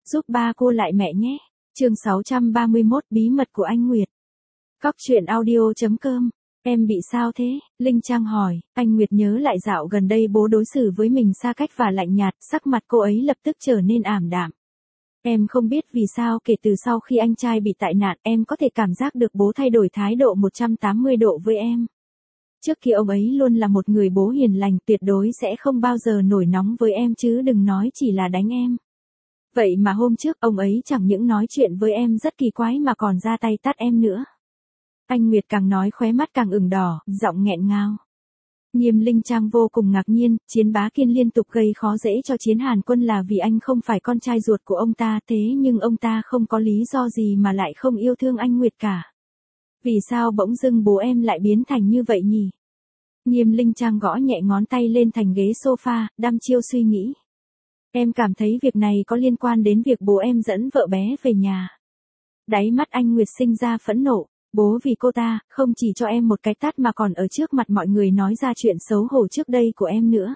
giúp ba cô lại mẹ nhé. Chương 631 Bí mật của anh Nguyệt. Cóc truyện audio.com. Em bị sao thế? Linh Trang hỏi. Anh Nguyệt nhớ lại dạo gần đây bố đối xử với mình xa cách và lạnh nhạt, sắc mặt cô ấy lập tức trở nên ảm đạm. Em không biết vì sao kể từ sau khi anh trai bị tai nạn em có thể cảm giác được bố thay đổi thái độ 180 độ với em. Trước kia ông ấy luôn là một người bố hiền lành, tuyệt đối sẽ không bao giờ nổi nóng với em chứ đừng nói chỉ là đánh em. Vậy mà hôm trước ông ấy chẳng những nói chuyện với em rất kỳ quái mà còn ra tay tát em nữa. Anh Nguyệt càng nói khóe mắt càng ửng đỏ, giọng nghẹn ngào. Nghiêm Linh Trang vô cùng ngạc nhiên, Chiến Bá Kiên liên tục gây khó dễ cho Chiến Hàn Quân là vì anh không phải con trai ruột của ông ta, thế nhưng ông ta không có lý do gì mà lại không yêu thương anh Nguyệt cả. Vì sao bỗng dưng bố em lại biến thành như vậy nhỉ? Nghiêm Linh Trang gõ nhẹ ngón tay lên thành ghế sofa, đăm chiêu suy nghĩ. Em cảm thấy việc này có liên quan đến việc bố em dẫn vợ bé về nhà. Đáy mắt anh Nguyệt sinh ra phẫn nộ. Bố vì cô ta, không chỉ cho em một cái tát mà còn ở trước mặt mọi người nói ra chuyện xấu hổ trước đây của em nữa.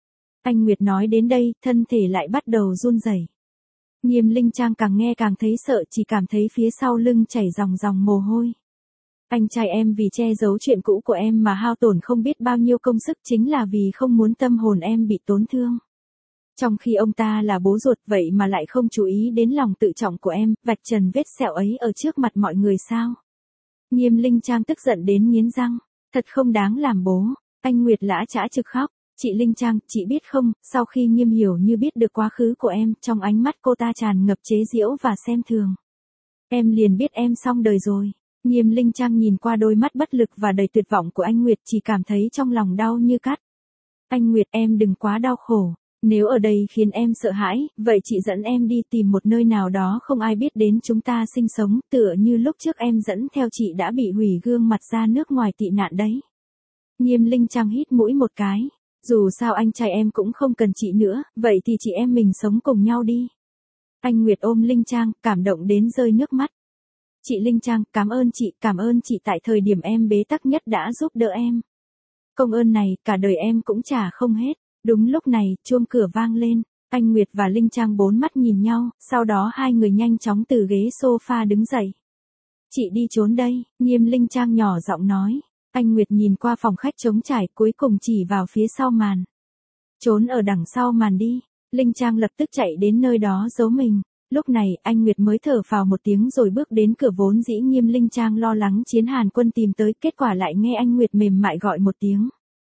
Anh Nguyệt nói đến đây, thân thể lại bắt đầu run rẩy. Nghiêm Linh Trang càng nghe càng thấy sợ, chỉ cảm thấy phía sau lưng chảy ròng ròng mồ hôi. Anh trai em vì che giấu chuyện cũ của em mà hao tổn không biết bao nhiêu công sức chính là vì không muốn tâm hồn em bị tổn thương. Trong khi ông ta là bố ruột vậy mà lại không chú ý đến lòng tự trọng của em, vạch trần vết sẹo ấy ở trước mặt mọi người sao? Nghiêm Linh Trang tức giận đến nghiến răng, thật không đáng làm bố. Anh Nguyệt lã chã trực khóc. Chị Linh Trang, chị biết không, sau khi Nghiêm hiểu như biết được quá khứ của em, trong ánh mắt cô ta tràn ngập chế giễu và xem thường. Em liền biết em xong đời rồi. Nghiêm Linh Trang nhìn qua đôi mắt bất lực và đầy tuyệt vọng của anh Nguyệt, chỉ cảm thấy trong lòng đau như cắt. Anh Nguyệt, em đừng quá đau khổ. Nếu ở đây khiến em sợ hãi, vậy chị dẫn em đi tìm một nơi nào đó không ai biết đến chúng ta sinh sống, tựa như lúc trước em dẫn theo chị đã bị hủy gương mặt ra nước ngoài tị nạn đấy. Nghiêm Linh Trang hít mũi một cái. Dù sao anh trai em cũng không cần chị nữa, vậy thì chị em mình sống cùng nhau đi. Anh Nguyệt ôm Linh Trang, cảm động đến rơi nước mắt. Chị Linh Trang, cảm ơn chị tại thời điểm em bế tắc nhất đã giúp đỡ em. Công ơn này, cả đời em cũng trả không hết. Đúng lúc này, chuông cửa vang lên, anh Nguyệt và Linh Trang bốn mắt nhìn nhau, sau đó hai người nhanh chóng từ ghế sofa đứng dậy. Chị đi trốn đây, Nghiêm Linh Trang nhỏ giọng nói. Anh Nguyệt nhìn qua phòng khách trống trải, cuối cùng chỉ vào phía sau màn. Trốn ở đằng sau màn đi. Linh Trang lập tức chạy đến nơi đó giấu mình. Lúc này, anh Nguyệt mới thở phào một tiếng rồi bước đến cửa, vốn dĩ Nghiêm Linh Trang lo lắng Chiến Hàn Quân tìm tới, kết quả lại nghe anh Nguyệt mềm mại gọi một tiếng.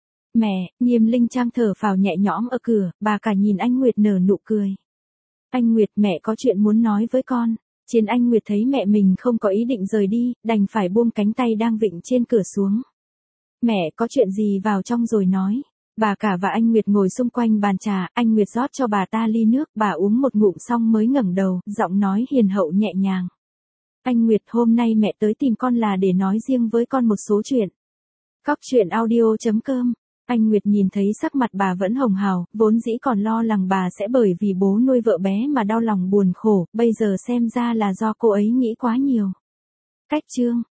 Mẹ. Nghiêm Linh Trang thở phào nhẹ nhõm ở cửa, bà cả nhìn anh Nguyệt nở nụ cười. Anh Nguyệt, mẹ có chuyện muốn nói với con. Chiến Anh Nguyệt thấy mẹ mình không có ý định rời đi, đành phải buông cánh tay đang vịn trên cửa xuống. Mẹ có chuyện gì vào trong rồi nói. Bà cả và anh Nguyệt ngồi xung quanh bàn trà, anh Nguyệt rót cho bà ta ly nước, bà uống một ngụm xong mới ngẩng đầu, giọng nói hiền hậu nhẹ nhàng. Anh Nguyệt, hôm nay mẹ tới tìm con là để nói riêng với con một số chuyện. Cóc truyện audio.com. Anh Nguyệt nhìn thấy sắc mặt bà vẫn hồng hào, vốn dĩ còn lo lắng bà sẽ bởi vì bố nuôi vợ bé mà đau lòng buồn khổ, bây giờ xem ra là do cô ấy nghĩ quá nhiều. Cách chương